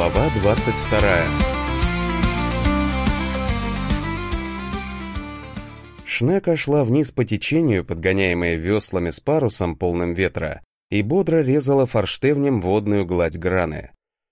Глава 22. Шнека шла вниз по течению, подгоняемая веслами с парусом, полным ветра, и бодро резала форштевнем водную гладь Граны.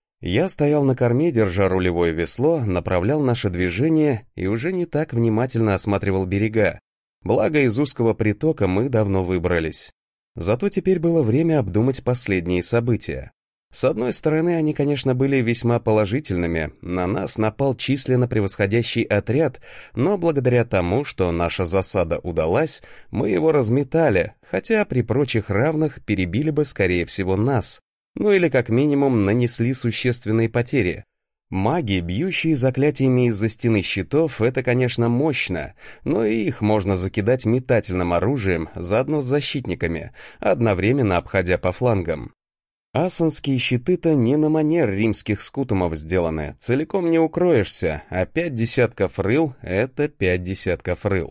Я стоял на корме, держа рулевое весло, направлял наше движение и уже не так внимательно осматривал берега. Благо, из узкого притока мы давно выбрались. Зато теперь было время обдумать последние события. С одной стороны, они, конечно, были весьма положительными, на нас напал численно превосходящий отряд, но благодаря тому, что наша засада удалась, мы его разметали, хотя при прочих равных перебили бы, скорее всего, нас, ну или как минимум нанесли существенные потери. Маги, бьющие заклятиями из-за стены щитов, это, конечно, мощно, но и их можно закидать метательным оружием, заодно с защитниками, одновременно обходя по флангам. Асанские щиты-то не на манер римских скутумов сделаны, целиком не укроешься, а 5 десятков рыл — это 5 десятков рыл.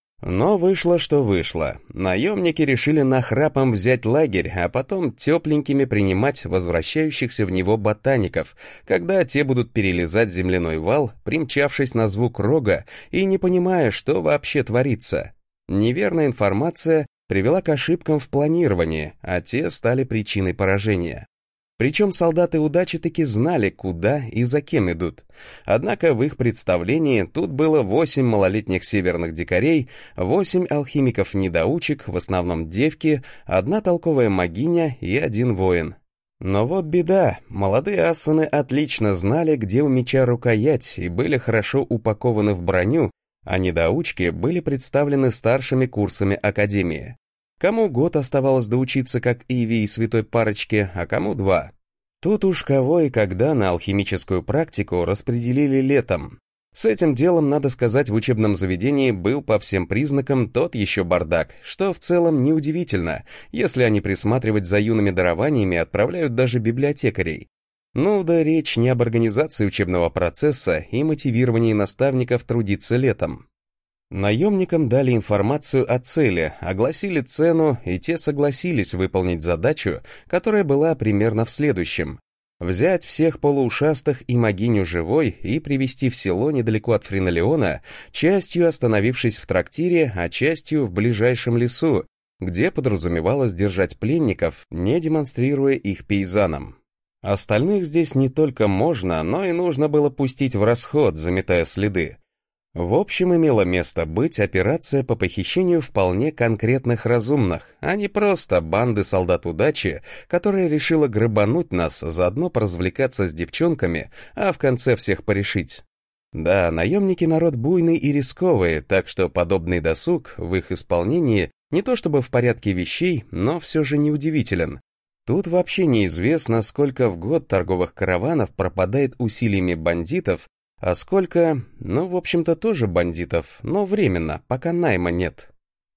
Но вышло, что вышло. Наемники решили нахрапом взять лагерь, а потом тепленькими принимать возвращающихся в него ботаников, когда те будут перелезать земляной вал, примчавшись на звук рога и не понимая, что вообще творится. Неверная информация привела к ошибкам в планировании, а те стали причиной поражения. Причем солдаты удачи таки знали, куда и за кем идут. Однако в их представлении тут было 8 малолетних северных дикарей, 8 алхимиков-недоучек, в основном девки, 1 толковая магиня и 1 воин. Но вот беда, молодые ассаны отлично знали, где у меча рукоять, и были хорошо упакованы в броню, а недоучки были представлены старшими курсами академии. Кому год оставалось доучиться, как Иви и святой парочке, а кому 2. Тут уж кого и когда на алхимическую практику распределили летом. С этим делом, надо сказать, в учебном заведении был по всем признакам тот еще бардак, что в целом неудивительно, если они присматривать за юными дарованиями отправляют даже библиотекарей. Ну да речь не об организации учебного процесса и мотивировании наставников трудиться летом. Наемникам дали информацию о цели, огласили цену, и те согласились выполнить задачу, которая была примерно в следующем. Взять всех полуушастых и могиню живой и привести в село недалеко от Фринолеона, частью остановившись в трактире, а частью в ближайшем лесу, где подразумевалось держать пленников, не демонстрируя их пейзанам. Остальных здесь не только можно, но и нужно было пустить в расход, заметая следы. В общем, имела место быть операция по похищению вполне конкретных разумных, а не просто банды солдат удачи, которая решила грабануть нас, заодно поразвлекаться с девчонками, а в конце всех порешить. Да, наемники народ буйный и рисковый, так что подобный досуг в их исполнении не то чтобы в порядке вещей, но все же неудивителен. Тут вообще неизвестно, сколько в год торговых караванов пропадает усилиями бандитов, а сколько, в общем-то тоже бандитов, но временно, пока найма нет.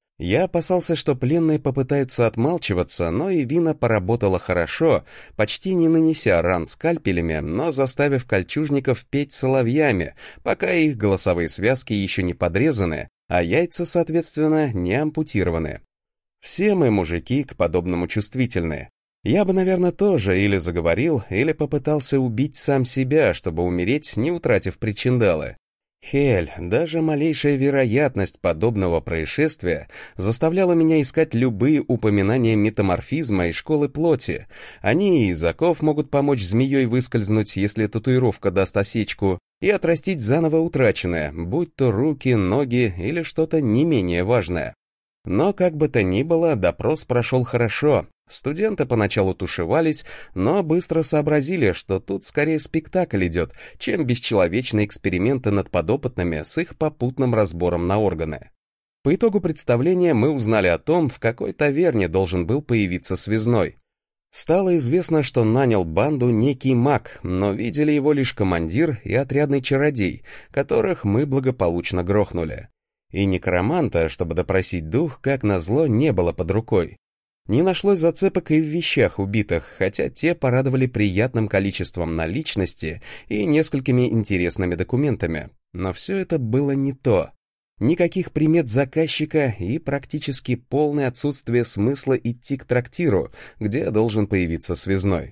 Я опасался, что пленные попытаются отмалчиваться, но и Вина поработала хорошо, почти не нанеся ран скальпелями, но заставив кольчужников петь соловьями, пока их голосовые связки еще не подрезаны, а яйца, соответственно, не ампутированы. Все мы, мужики, к подобному чувствительны. Я бы, наверное, тоже или заговорил, или попытался убить сам себя, чтобы умереть, не утратив причиндалы. Хель, даже малейшая вероятность подобного происшествия заставляла меня искать любые упоминания метаморфизма и школы плоти. Они и из оков могут помочь змеей выскользнуть, если татуировка даст осечку, и отрастить заново утраченное, будь то руки, ноги или что-то не менее важное. Но как бы то ни было, допрос прошел хорошо. Студенты поначалу тушевались, но быстро сообразили, что тут скорее спектакль идет, чем бесчеловечные эксперименты над подопытными с их попутным разбором на органы. По итогу представления мы узнали о том, в какой таверне должен был появиться связной. Стало известно, что нанял банду некий маг, но видели его лишь командир и отрядный чародей, которых мы благополучно грохнули. И некроманта, чтобы допросить дух, как назло, не было под рукой. Не нашлось зацепок и в вещах убитых, хотя те порадовали приятным количеством наличности и несколькими интересными документами. Но все это было не то. Никаких примет заказчика и практически полное отсутствие смысла идти к трактиру, где должен появиться связной.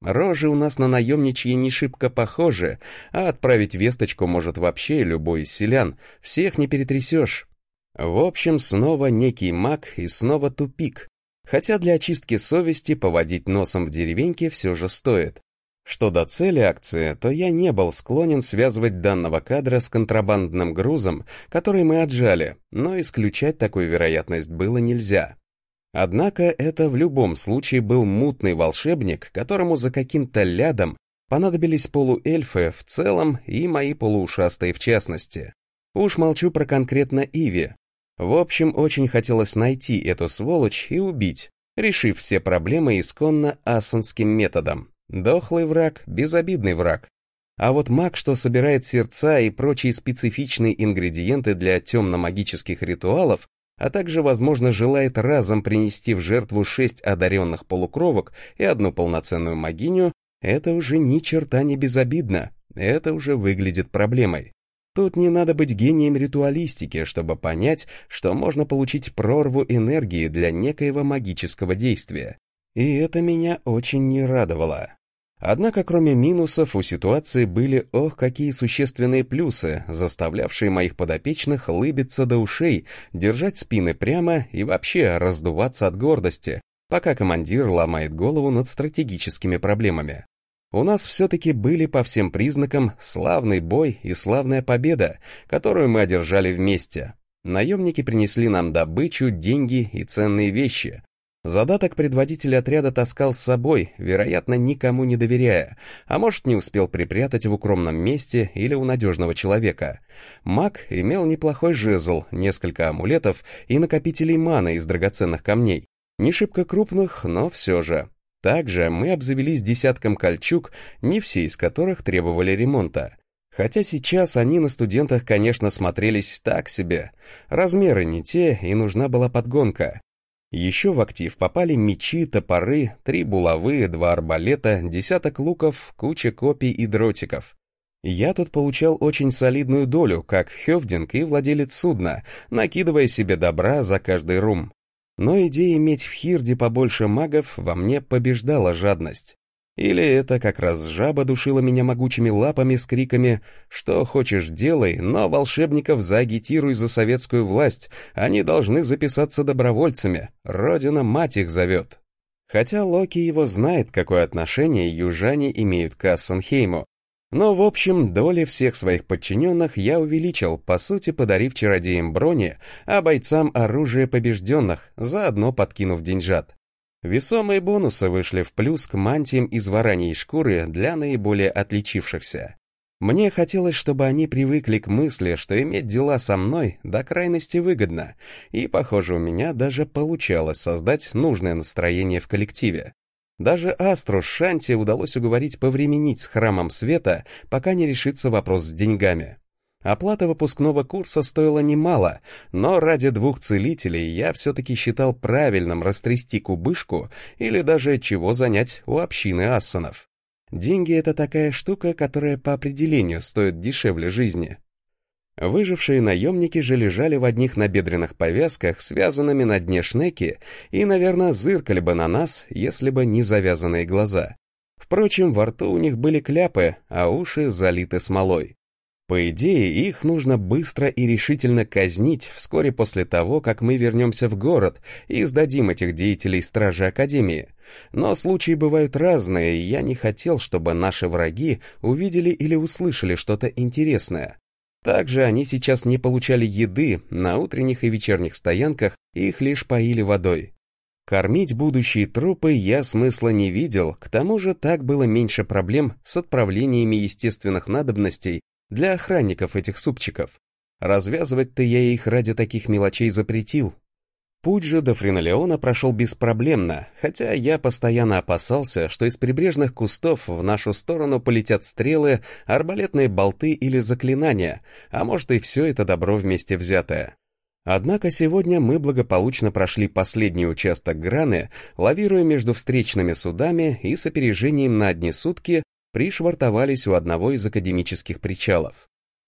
Рожи у нас на наемничьи не шибко похожи, а отправить весточку может вообще любой из селян, всех не перетрясешь. В общем, снова некий маг и снова тупик. Хотя для очистки совести поводить носом в деревеньке все же стоит. Что до цели акции, то я не был склонен связывать данного кадра с контрабандным грузом, который мы отжали, но исключать такую вероятность было нельзя. Однако это в любом случае был мутный волшебник, которому за каким-то лядом понадобились полуэльфы в целом и мои полуушастые в частности. Уж молчу про конкретно Иви. В общем, очень хотелось найти эту сволочь и убить, решив все проблемы исконно ассанским методом. Дохлый враг, безобидный враг. А вот маг, что собирает сердца и прочие специфичные ингредиенты для темно-магических ритуалов, а также, возможно, желает разом принести в жертву 6 одаренных полукровок и одну полноценную магиню, это уже ни черта не безобидно, это уже выглядит проблемой. Тут не надо быть гением ритуалистики, чтобы понять, что можно получить прорву энергии для некоего магического действия. И это меня очень не радовало. Однако, кроме минусов, у ситуации были, ох, какие существенные плюсы, заставлявшие моих подопечных лыбиться до ушей, держать спины прямо и вообще раздуваться от гордости, пока командир ломает голову над стратегическими проблемами. У нас все-таки были по всем признакам славный бой и славная победа, которую мы одержали вместе. Наемники принесли нам добычу, деньги и ценные вещи. Задаток предводитель отряда таскал с собой, вероятно, никому не доверяя, а может, не успел припрятать в укромном месте или у надежного человека. Маг имел неплохой жезл, несколько амулетов и накопителей маны из драгоценных камней. Не шибко крупных, но все же. Также мы обзавелись десятком кольчуг, не все из которых требовали ремонта. Хотя сейчас они на студентах, конечно, смотрелись так себе. Размеры не те, и нужна была подгонка. Еще в актив попали мечи, топоры, 3 булавы, 2 арбалета, десяток луков, куча копий и дротиков. Я тут получал очень солидную долю, как хёвдинг и владелец судна, накидывая себе добра за каждый рум. Но идея иметь в Хирде побольше магов во мне побеждала жадность. Или это как раз жаба душила меня могучими лапами с криками «Что хочешь делай, но волшебников заагитируй за советскую власть, они должны записаться добровольцами, Родина мать их зовет». Хотя Локи его знает, какое отношение южане имеют к Ассенхейму. Но в общем, доли всех своих подчиненных я увеличил, по сути подарив чародеям брони, а бойцам оружие побежденных, заодно подкинув деньжат. Весомые бонусы вышли в плюс к мантиям из вараньей шкуры для наиболее отличившихся. Мне хотелось, чтобы они привыкли к мысли, что иметь дела со мной до крайности выгодно, и, похоже, у меня даже получалось создать нужное настроение в коллективе. Даже Астру с Шанти удалось уговорить повременить с Храмом Света, пока не решится вопрос с деньгами. Оплата выпускного курса стоила немало, но ради 2 целителей я все-таки считал правильным растрясти кубышку или даже чего занять у общины ассанов. Деньги — это такая штука, которая по определению стоит дешевле жизни. Выжившие наемники же лежали в одних набедренных повязках, связанными на дне шнеки, и, наверное, зыркали бы на нас, если бы не завязанные глаза. Впрочем, во рту у них были кляпы, а уши залиты смолой. По идее, их нужно быстро и решительно казнить вскоре после того, как мы вернемся в город и сдадим этих деятелей Стражи Академии. Но случаи бывают разные, и я не хотел, чтобы наши враги увидели или услышали что-то интересное. Также они сейчас не получали еды, на утренних и вечерних стоянках их лишь поили водой. Кормить будущие трупы я смысла не видел, к тому же так было меньше проблем с отправлениями естественных надобностей для охранников этих супчиков. Развязывать-то я их ради таких мелочей запретил. Путь же до Френолеона прошел беспроблемно, хотя я постоянно опасался, что из прибрежных кустов в нашу сторону полетят стрелы, арбалетные болты или заклинания, а может и все это добро вместе взятое. Однако сегодня мы благополучно прошли последний участок Граны, лавируя между встречными судами и с опережением на одни сутки пришвартовались у одного из академических причалов.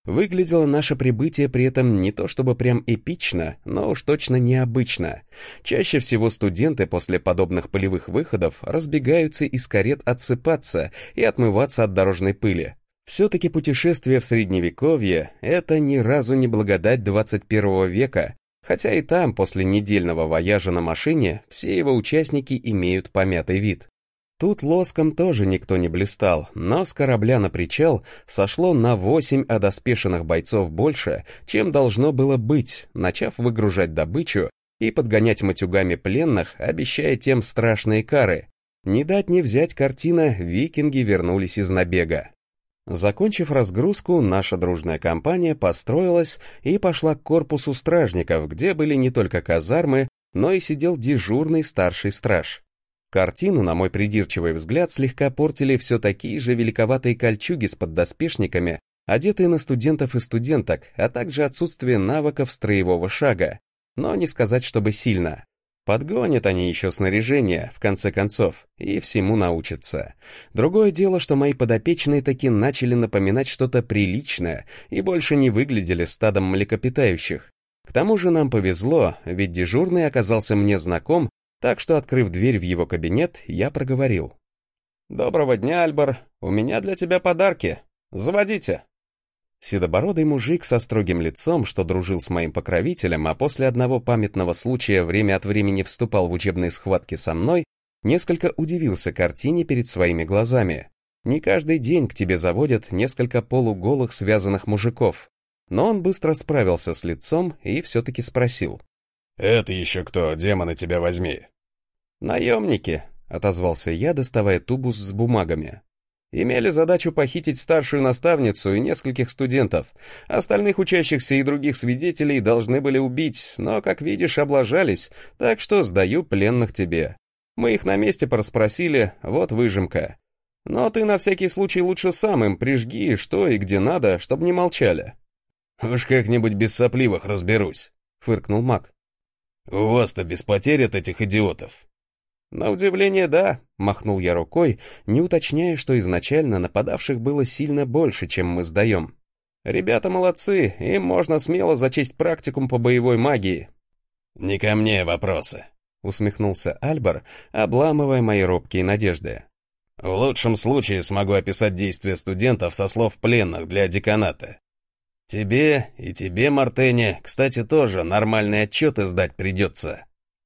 Выглядело наше прибытие при этом не то чтобы прям эпично, но уж точно необычно. Чаще всего студенты после подобных полевых выходов разбегаются из карет отсыпаться и отмываться от дорожной пыли. Все-таки путешествие в Средневековье — это ни разу не благодать 21 века, хотя и там после недельного вояжа на машине все его участники имеют помятый вид. Тут лоском тоже никто не блистал, но с корабля на причал сошло на 8 одоспешенных бойцов больше, чем должно было быть, начав выгружать добычу и подгонять матюгами пленных, обещая тем страшные кары. Не дать не взять картина «Викинги вернулись из набега». Закончив разгрузку, наша дружная компания построилась и пошла к корпусу стражников, где были не только казармы, но и сидел дежурный старший страж. Картину, на мой придирчивый взгляд, слегка портили все такие же великоватые кольчуги с поддоспешниками, одетые на студентов и студенток, а также отсутствие навыков строевого шага. Но не сказать, чтобы сильно. Подгонят они еще снаряжение, в конце концов, и всему научатся. Другое дело, что мои подопечные таки начали напоминать что-то приличное и больше не выглядели стадом млекопитающих. К тому же нам повезло, ведь дежурный оказался мне знаком, так что, открыв дверь в его кабинет, я проговорил. «Доброго дня, Альбар, у меня для тебя подарки. Заводите». Седобородый мужик со строгим лицом, что дружил с моим покровителем, а после одного памятного случая время от времени вступал в учебные схватки со мной, несколько удивился картине перед своими глазами. Не каждый день к тебе заводят несколько полуголых связанных мужиков. Но он быстро справился с лицом и все-таки спросил. «Это еще кто, демона тебя возьми?» «Наемники», — отозвался я, доставая тубус с бумагами. «Имели задачу похитить старшую наставницу и нескольких студентов. Остальных учащихся и других свидетелей должны были убить, но, как видишь, облажались, так что сдаю пленных тебе. Мы их на месте порасспросили, вот выжимка. Но ты на всякий случай лучше сам им прижги, что и где надо, чтобы не молчали». «Уж как-нибудь без сопливых разберусь», — фыркнул маг. «У вас-то без потерь от этих идиотов». «На удивление, да», — махнул я рукой, не уточняя, что изначально нападавших было сильно больше, чем мы сдаем. «Ребята молодцы, им можно смело зачесть практикум по боевой магии». «Не ко мне вопросы», — усмехнулся Альбар, обламывая мои робкие надежды. «В лучшем случае смогу описать действия студентов со слов пленных для деканата. Тебе и тебе, Мартене, кстати, тоже нормальные отчеты сдать придется».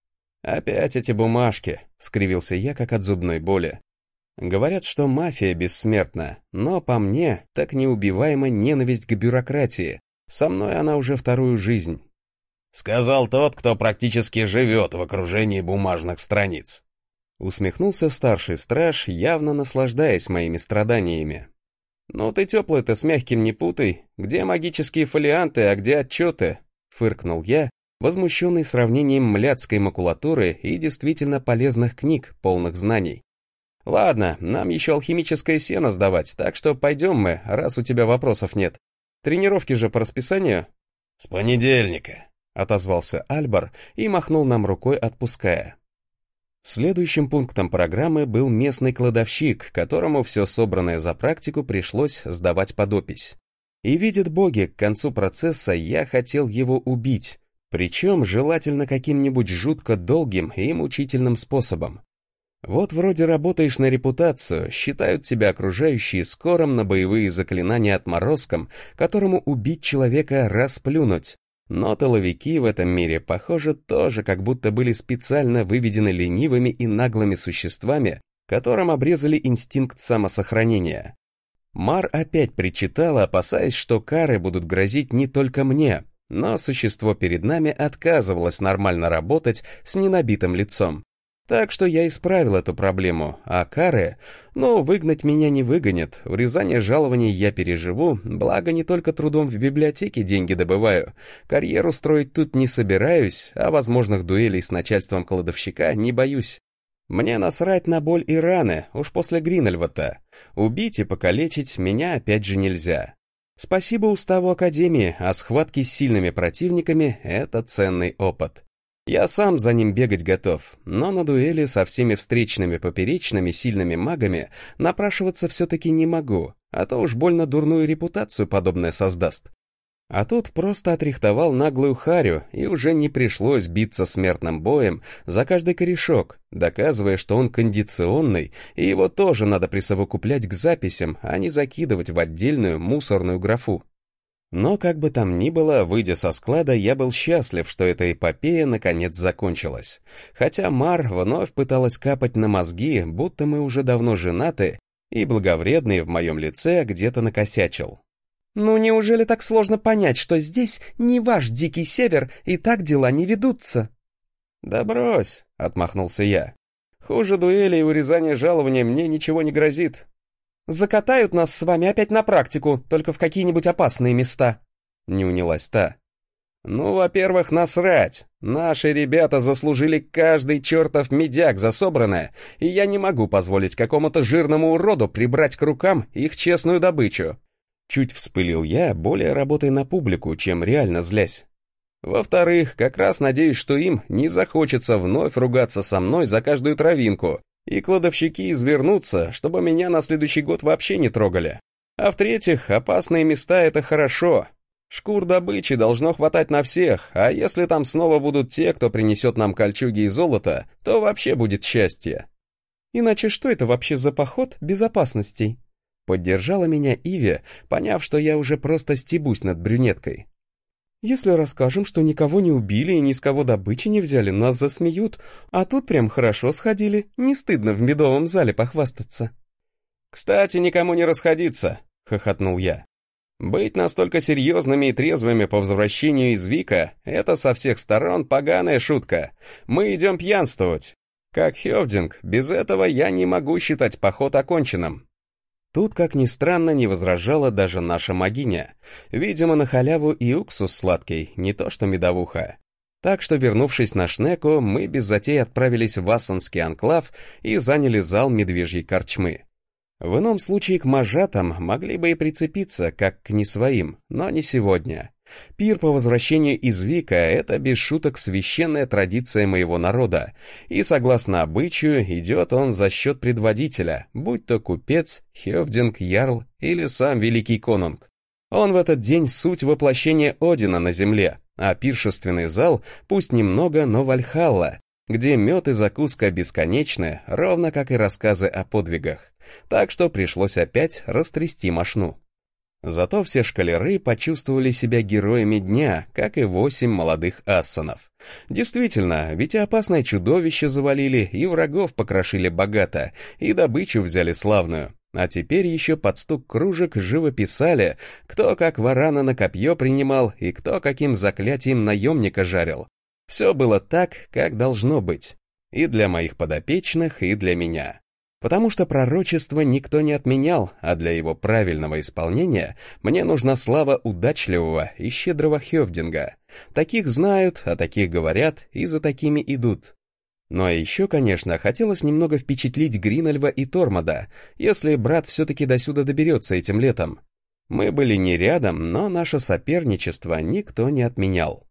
«Опять эти бумажки», — скривился я, как от зубной боли. «Говорят, что мафия бессмертна, но по мне так неубиваема ненависть к бюрократии. Со мной она уже вторую жизнь». «Сказал тот, кто практически живет в окружении бумажных страниц». Усмехнулся старший страж, явно наслаждаясь моими страданиями. «Ну ты теплый-то с мягким не путай. Где магические фолианты, а где отчеты?» — фыркнул я, возмущенный сравнением мляцкой макулатуры и действительно полезных книг, полных знаний. «Ладно, нам еще алхимическое сено сдавать, так что пойдем мы, раз у тебя вопросов нет. Тренировки же по расписанию?» «С понедельника», — отозвался Альбар и махнул нам рукой, отпуская. Следующим пунктом программы был местный кладовщик, которому все собранное за практику пришлось сдавать под опись. И видят боги, к концу процесса я хотел его убить. Причем желательно каким-нибудь жутко долгим и мучительным способом. Вот вроде работаешь на репутацию, считают тебя окружающие скором на боевые заклинания отморозком, которому убить человека расплюнуть. Но тыловики в этом мире, похоже, тоже как будто были специально выведены ленивыми и наглыми существами, которым обрезали инстинкт самосохранения. Мар опять причитала, опасаясь, что кары будут грозить не только мне, но существо перед нами отказывалось нормально работать с ненабитым лицом. Так что я исправил эту проблему, а кары, выгнать меня не выгонят, урезание жалований я переживу, благо не только трудом в библиотеке деньги добываю, карьеру строить тут не собираюсь, а возможных дуэлей с начальством кладовщика не боюсь. Мне насрать на боль и раны, уж после Гринельвата. Убить и покалечить меня опять же нельзя. Спасибо уставу Академии, а схватки с сильными противниками — это ценный опыт. Я сам за ним бегать готов, но на дуэли со всеми встречными поперечными сильными магами напрашиваться все-таки не могу, а то уж больно дурную репутацию подобное создаст. А тут просто отрихтовал наглую харю, и уже не пришлось биться смертным боем за каждый корешок, доказывая, что он кондиционный, и его тоже надо присовокуплять к записям, а не закидывать в отдельную мусорную графу. Но как бы там ни было, выйдя со склада, я был счастлив, что эта эпопея наконец закончилась. Хотя Мар вновь пыталась капать на мозги, будто мы уже давно женаты, и благовредный в моем лице где-то накосячил. «Ну неужели так сложно понять, что здесь не ваш дикий север, и так дела не ведутся?» «Да брось», — отмахнулся я. «Хуже дуэли и урезания жалования мне ничего не грозит». «Закатают нас с вами опять на практику, только в какие-нибудь опасные места», — не унялась та. «Ну, во-первых, насрать. Наши ребята заслужили каждый чертов медяк за собранное, и я не могу позволить какому-то жирному уроду прибрать к рукам их честную добычу». Чуть вспылил я, более работая на публику, чем реально злясь. Во-вторых, как раз надеюсь, что им не захочется вновь ругаться со мной за каждую травинку, и кладовщики извернутся, чтобы меня на следующий год вообще не трогали. А в-третьих, опасные места — это хорошо. Шкур добычи должно хватать на всех, а если там снова будут те, кто принесет нам кольчуги и золото, то вообще будет счастье. «Иначе что это вообще за поход безопасностей?» Поддержала меня Иви, поняв, что я уже просто стебусь над брюнеткой. «Если расскажем, что никого не убили и ни с кого добычи не взяли, нас засмеют, а тут прям хорошо сходили, не стыдно в медовом зале похвастаться». «Кстати, никому не расходиться», — хохотнул я. «Быть настолько серьезными и трезвыми по возвращению из Вика — это со всех сторон поганая шутка. Мы идем пьянствовать. Как Хёвдинг, без этого я не могу считать поход оконченным». Тут, как ни странно, не возражала даже наша могиня. Видимо, на халяву и уксус сладкий, не то что медовуха. Так что, вернувшись на Шнеку, мы без затей отправились в Вассанский анклав и заняли зал медвежьей корчмы. В ином случае к мажатам могли бы и прицепиться, как к не своим, но не сегодня. Пир по возвращению из Вика — это без шуток священная традиция моего народа, и, согласно обычаю, идет он за счет предводителя, будь то купец, хёвдинг, ярл или сам великий конунг. Он в этот день суть воплощения Одина на земле, а пиршественный зал пусть немного, но Вальхалла, где мед и закуска бесконечны, ровно как и рассказы о подвигах. Так что пришлось опять растрясти мошну. Зато все школяры почувствовали себя героями дня, как и 8 молодых ассанов. Действительно, ведь и опасное чудовище завалили, и врагов покрошили богато, и добычу взяли славную. А теперь еще под стук кружек живописали, кто как варана на копье принимал, и кто каким заклятием наемника жарил. Все было так, как должно быть. И для моих подопечных, и для меня. Потому что пророчество никто не отменял, а для его правильного исполнения мне нужна слава удачливого и щедрого Хёвдинга. Таких знают, а таких говорят, и за такими идут. Ну а еще, конечно, хотелось немного впечатлить Гринольва и Тормода, если брат все-таки досюда доберется этим летом. Мы были не рядом, но наше соперничество никто не отменял.